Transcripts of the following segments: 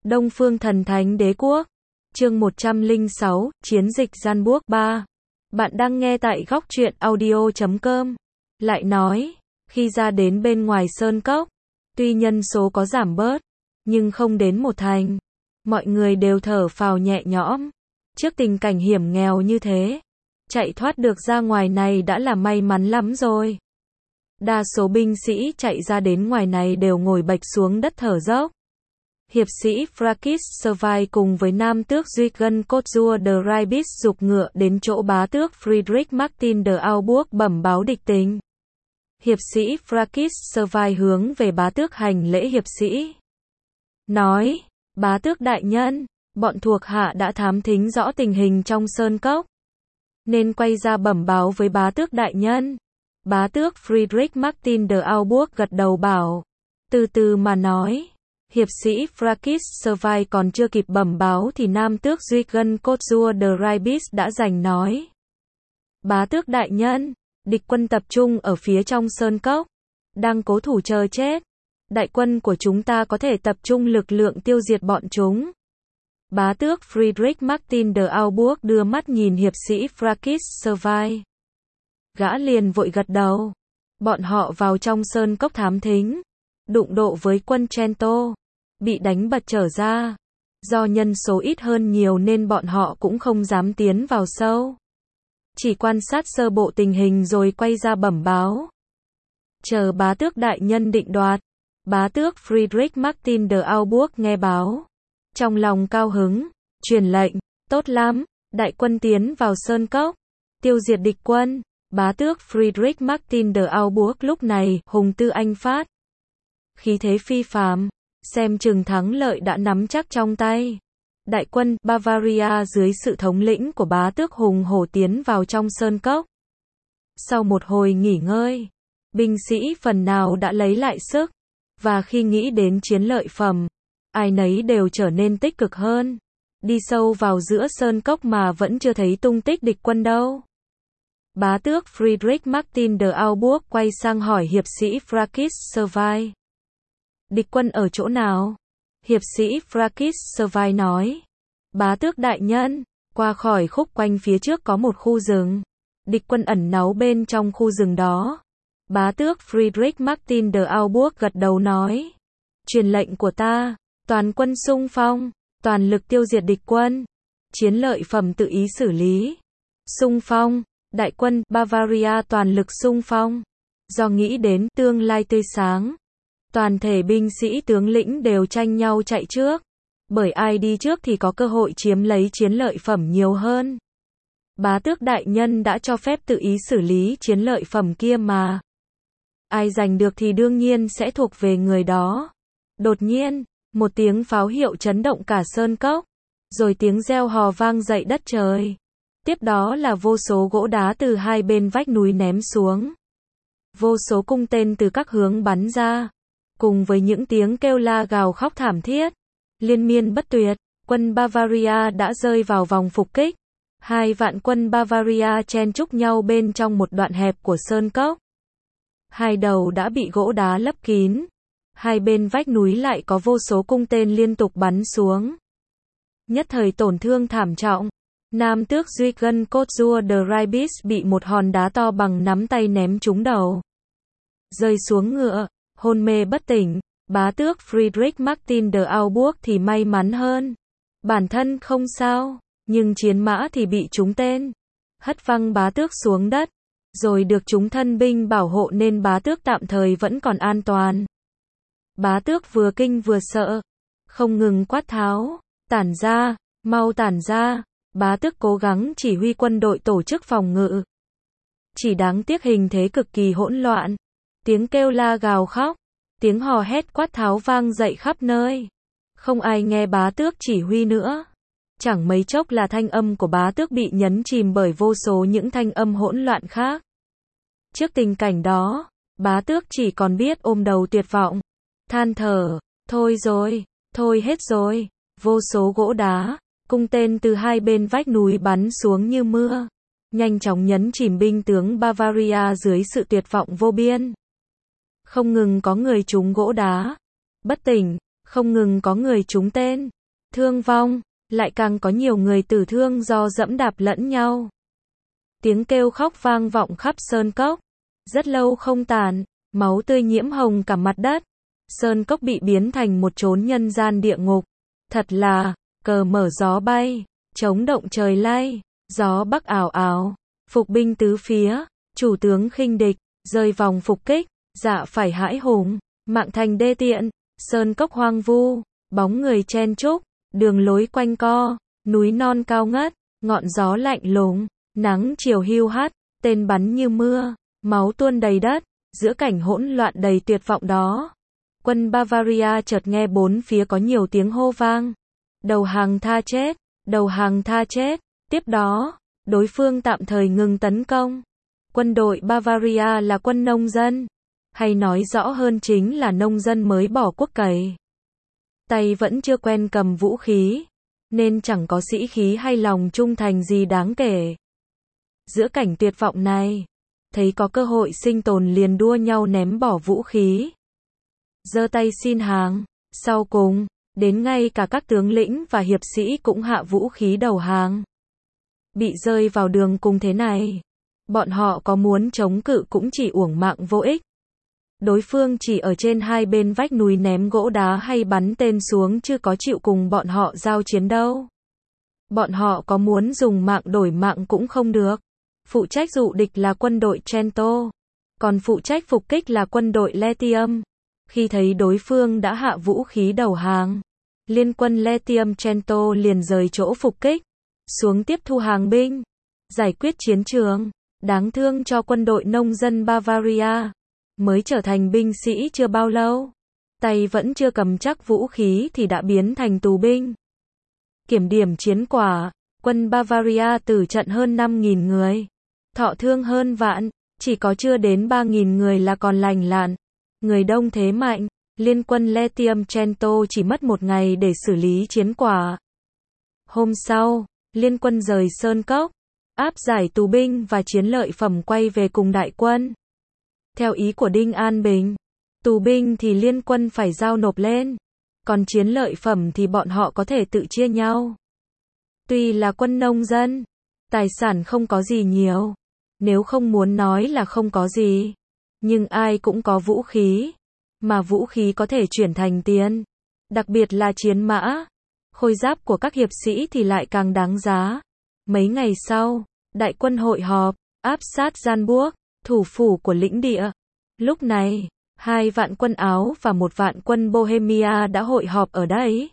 Đông Phương Thần Thánh Đế Quốc. Chương 106, Chiến dịch Gian Buốc 3. Bạn đang nghe tại góc truyện audio.com. Lại nói, khi ra đến bên ngoài sơn cốc, tuy nhân số có giảm bớt, nhưng không đến một thành. Mọi người đều thở phào nhẹ nhõm. Trước tình cảnh hiểm nghèo như thế, chạy thoát được ra ngoài này đã là may mắn lắm rồi. Đa số binh sĩ chạy ra đến ngoài này đều ngồi bạch xuống đất thở dốc. Hiệp sĩ Frakis Servai cùng với nam tước Duigen Kotzur de Raibis giục ngựa đến chỗ bá tước Friedrich Martin de Auburg bẩm báo địch tình. Hiệp sĩ Frakis Servai hướng về bá tước hành lễ hiệp sĩ. Nói, bá tước đại nhân, bọn thuộc hạ đã thám thính rõ tình hình trong sơn cốc, nên quay ra bẩm báo với bá tước đại nhân. Bá tước Friedrich Martin de Auburg gật đầu bảo, từ từ mà nói. Hiệp sĩ Frakis Servai còn chưa kịp bẩm báo thì nam tước Duigen Kotzur de Raibis đã giành nói. Bá tước đại nhân, địch quân tập trung ở phía trong sơn cốc, đang cố thủ chờ chết. Đại quân của chúng ta có thể tập trung lực lượng tiêu diệt bọn chúng. Bá tước Friedrich Martin de Auburg đưa mắt nhìn hiệp sĩ Frakis Servai. Gã liền vội gật đầu. Bọn họ vào trong sơn cốc thám thính, đụng độ với quân Trento, bị đánh bật trở ra. Do nhân số ít hơn nhiều nên bọn họ cũng không dám tiến vào sâu, chỉ quan sát sơ bộ tình hình rồi quay ra bẩm báo. Chờ bá tước đại nhân định đoạt. Bá tước Friedrich Martin de Auburg nghe báo, trong lòng cao hứng, truyền lệnh, tốt lắm, đại quân tiến vào sơn cốc, tiêu diệt địch quân. Bá tước Friedrich Martin de Auburg lúc này hùng tư anh phát, khí thế phi phàm, xem chừng thắng lợi đã nắm chắc trong tay. Đại quân Bavaria dưới sự thống lĩnh của bá tước hùng hổ tiến vào trong sơn cốc. Sau một hồi nghỉ ngơi, binh sĩ phần nào đã lấy lại sức, và khi nghĩ đến chiến lợi phẩm, ai nấy đều trở nên tích cực hơn. Đi sâu vào giữa sơn cốc mà vẫn chưa thấy tung tích địch quân đâu. Bá tước Friedrich Martin de Auburg quay sang hỏi hiệp sĩ Frakis Servai. Địch quân ở chỗ nào? Hiệp sĩ Frakis Servai nói. Bá tước đại nhân, qua khỏi khúc quanh phía trước có một khu rừng. Địch quân ẩn náu bên trong khu rừng đó. Bá tước Friedrich Martin de Auburg gật đầu nói. Truyền lệnh của ta, toàn quân xung phong, toàn lực tiêu diệt địch quân. Chiến lợi phẩm tự ý xử lý. Xung phong, đại quân Bavaria toàn lực xung phong. Do nghĩ đến tương lai tươi sáng, toàn thể binh sĩ tướng lĩnh đều tranh nhau chạy trước. Bởi ai đi trước thì có cơ hội chiếm lấy chiến lợi phẩm nhiều hơn. Bá tước đại nhân đã cho phép tự ý xử lý chiến lợi phẩm kia mà. Ai giành được thì đương nhiên sẽ thuộc về người đó. Đột nhiên, một tiếng pháo hiệu chấn động cả sơn cốc, rồi tiếng reo hò vang dậy đất trời. Tiếp đó là vô số gỗ đá từ hai bên vách núi ném xuống. Vô số cung tên từ các hướng bắn ra, cùng với những tiếng kêu la gào khóc thảm thiết, liên miên bất tuyệt. Quân Bavaria đã rơi vào vòng phục kích. 2 vạn quân Bavaria chen chúc nhau bên trong một đoạn hẹp của sơn cốc. Hai đầu đã bị gỗ đá lấp kín. Hai bên vách núi lại có vô số cung tên liên tục bắn xuống. Nhất thời tổn thương thảm trọng. Nam tước Duigen Kotzur de Raibis bị một hòn đá to bằng nắm tay ném trúng đầu, rơi xuống ngựa, hôn mê bất tỉnh. Bá tước Friedrich Martin de Auburg thì may mắn hơn. Bản thân không sao, nhưng chiến mã thì bị trúng tên, hất văng bá tước xuống đất, rồi được chúng thân binh bảo hộ nên bá tước tạm thời vẫn còn an toàn. Bá tước vừa kinh vừa sợ, không ngừng quát tháo, tản ra, mau tản ra. Bá tước cố gắng chỉ huy quân đội tổ chức phòng ngự. Chỉ đáng tiếc hình thế cực kỳ hỗn loạn. Tiếng kêu la gào khóc, tiếng hò hét quát tháo vang dậy khắp nơi. Không ai nghe bá tước chỉ huy nữa. Chẳng mấy chốc là thanh âm của bá tước bị nhấn chìm bởi vô số những thanh âm hỗn loạn khác. Trước tình cảnh đó, bá tước chỉ còn biết ôm đầu tuyệt vọng, than thở, thôi rồi, thôi hết rồi. Vô số gỗ đá, cung tên từ hai bên vách núi bắn xuống như mưa, nhanh chóng nhấn chìm binh tướng Bavaria dưới sự tuyệt vọng vô biên. Không ngừng có người trúng gỗ đá, bất tỉnh, không ngừng có người trúng tên, thương vong, lại càng có nhiều người tử thương do dẫm đạp lẫn nhau. Tiếng kêu khóc vang vọng khắp Sơn Cốc. Rất lâu không tàn, máu tươi nhiễm hồng cả mặt đất. Sơn Cốc bị biến thành một chốn nhân gian địa ngục. Thật là, cờ mở gió bay, chống động trời lay, gió bắc ảo ảo, phục binh tứ phía, chủ tướng khinh địch, rơi vòng phục kích, dạ phải hãi hùng, mạng thành đê tiện, Sơn Cốc hoang vu, bóng người chen chúc, đường lối quanh co, núi non cao ngất, ngọn gió lạnh lùng, nắng chiều hiu hắt, tên bắn như mưa, máu tuôn đầy đất, giữa cảnh hỗn loạn đầy tuyệt vọng đó. Quân Bavaria chợt nghe bốn phía có nhiều tiếng hô vang. Đầu hàng tha chết, đầu hàng tha chết. Tiếp đó, đối phương tạm thời ngừng tấn công. Quân đội Bavaria là quân nông dân, hay nói rõ hơn chính là nông dân mới bỏ quốc cày. Tay vẫn chưa quen cầm vũ khí, nên chẳng có sĩ khí hay lòng trung thành gì đáng kể. Giữa cảnh tuyệt vọng này, thấy có cơ hội sinh tồn liền đua nhau ném bỏ vũ khí, giơ tay xin hàng. Sau cùng, đến ngay cả các tướng lĩnh và hiệp sĩ cũng hạ vũ khí đầu hàng. Bị rơi vào đường cùng thế này, bọn họ có muốn chống cự cũng chỉ uổng mạng vô ích. Đối phương chỉ ở trên hai bên vách núi ném gỗ đá hay bắn tên xuống chứ có chịu cùng bọn họ giao chiến đâu. Bọn họ có muốn dùng mạng đổi mạng cũng không được. Phụ trách dụ địch là quân đội Trento, còn phụ trách phục kích là quân đội Latium. Khi thấy đối phương đã hạ vũ khí đầu hàng, liên quân Latium Trento liền rời chỗ phục kích, xuống tiếp thu hàng binh, giải quyết chiến trường. Đáng thương cho quân đội nông dân Bavaria, mới trở thành binh sĩ chưa bao lâu, tay vẫn chưa cầm chắc vũ khí thì đã biến thành tù binh. Kiểm điểm chiến quả, quân Bavaria tử trận hơn 5.000 người, thọ thương hơn vạn, chỉ có chưa đến 3.000 người là còn lành lặn. Người đông thế mạnh, liên quân Latium Trento chỉ mất một ngày để xử lý chiến quả. Hôm sau, liên quân rời Sơn Cốc, áp giải tù binh và chiến lợi phẩm quay về cùng đại quân. Theo ý của Đinh An Bình, tù binh thì liên quân phải giao nộp lên, còn chiến lợi phẩm thì bọn họ có thể tự chia nhau. Tuy là quân nông dân, tài sản không có gì nhiều, nếu không muốn nói là không có gì, nhưng ai cũng có vũ khí, mà vũ khí có thể chuyển thành tiền, đặc biệt là chiến mã. Khôi giáp của các hiệp sĩ thì lại càng đáng giá. Mấy ngày sau, đại quân hội họp, áp sát Gianburg, thủ phủ của lĩnh địa. Lúc này, 2 vạn quân Áo và 1 vạn quân Bohemia đã hội họp ở đây.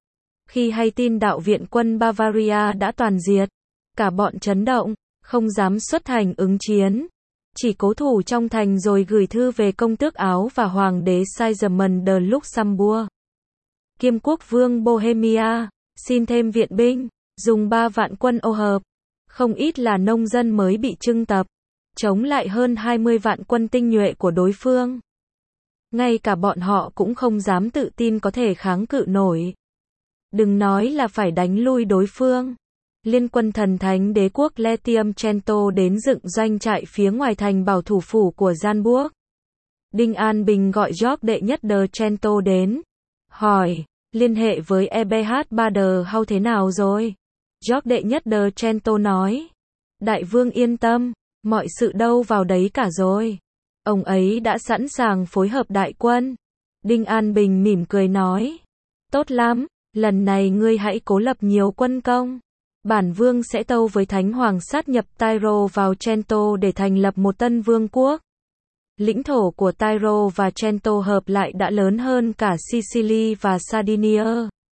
Khi hay tin đạo viện quân Bavaria đã toàn diệt, cả bọn chấn động, không dám xuất hành ứng chiến, chỉ cố thủ trong thành rồi gửi thư về công tước Áo và hoàng đế Sigismund de Luxembourg, kiêm quốc vương Bohemia, xin thêm viện binh, dùng 3 vạn quân ô hợp. Không ít là nông dân mới bị trưng tập, chống lại hơn 20 vạn quân tinh nhuệ của đối phương. Ngay cả bọn họ cũng không dám tự tin có thể kháng cự nổi. Đừng nói là phải đánh lui đối phương. Liên quân thần thánh đế quốc Latium Trento đến dựng doanh trại phía ngoài thành bảo thủ phủ của Gianburg. Đinh An Bình gọi George đệ nhất de Trento đến, hỏi, liên hệ với Eberhard Bader-Hau thế nào rồi? George đệ nhất de Trento nói, đại vương yên tâm, mọi sự đâu vào đấy cả rồi. Ông ấy đã sẵn sàng phối hợp đại quân. Đinh An Bình mỉm cười nói, tốt lắm, lần này ngươi hãy cố lập nhiều quân công. Bản vương sẽ tâu với Thánh Hoàng sát nhập Tyro vào Trento để thành lập một tân vương quốc. Lãnh thổ của Tyro và Trento hợp lại đã lớn hơn cả Sicily và Sardinia,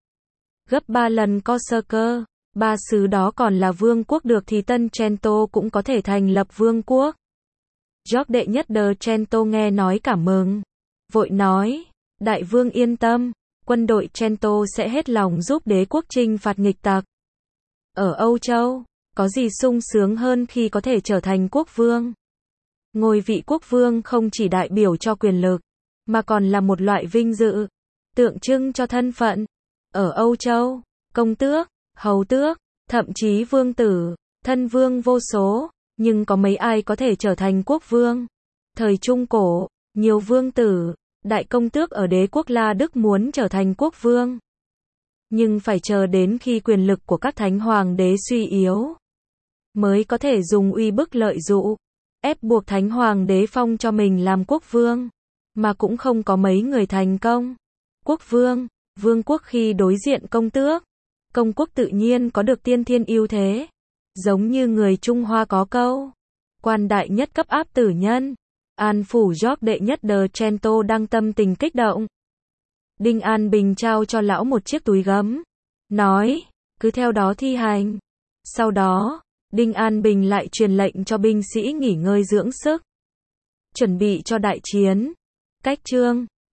gấp 3 lần Corsica. 3 xứ đó còn là vương quốc được thì tân Trento cũng có thể thành lập vương quốc. George đệ nhất de Trento nghe nói cảm mừng, vội nói, đại vương yên tâm, quân đội Trento sẽ hết lòng giúp đế quốc chinh phạt nghịch tặc. Ở Âu Châu, có gì sung sướng hơn khi có thể trở thành quốc vương. Ngôi vị quốc vương không chỉ đại biểu cho quyền lực, mà còn là một loại vinh dự, tượng trưng cho thân phận. Ở Âu Châu, công tước, hầu tước, thậm chí vương tử, thân vương vô số, nhưng có mấy ai có thể trở thành quốc vương. Thời Trung Cổ, nhiều vương tử, đại công tước ở đế quốc La Đức muốn trở thành quốc vương. Nhưng phải chờ đến khi quyền lực của các thánh hoàng đế suy yếu, mới có thể dùng uy bức lợi dụ, ép buộc thánh hoàng đế phong cho mình làm quốc vương, mà cũng không có mấy người thành công. Quốc vương, vương quốc khi đối diện công tước, công quốc tự nhiên có được tiên thiên ưu thế. Giống như người Trung Hoa có câu, quan đại nhất cấp áp tử nhân. An phủ George đệ nhất de Trento đang tâm tình kích động. Đinh An Bình trao cho lão một chiếc túi gấm, nói, cứ theo đó thi hành. Sau đó, Đinh An Bình lại truyền lệnh cho binh sĩ nghỉ ngơi dưỡng sức, chuẩn bị cho đại chiến. Cách chương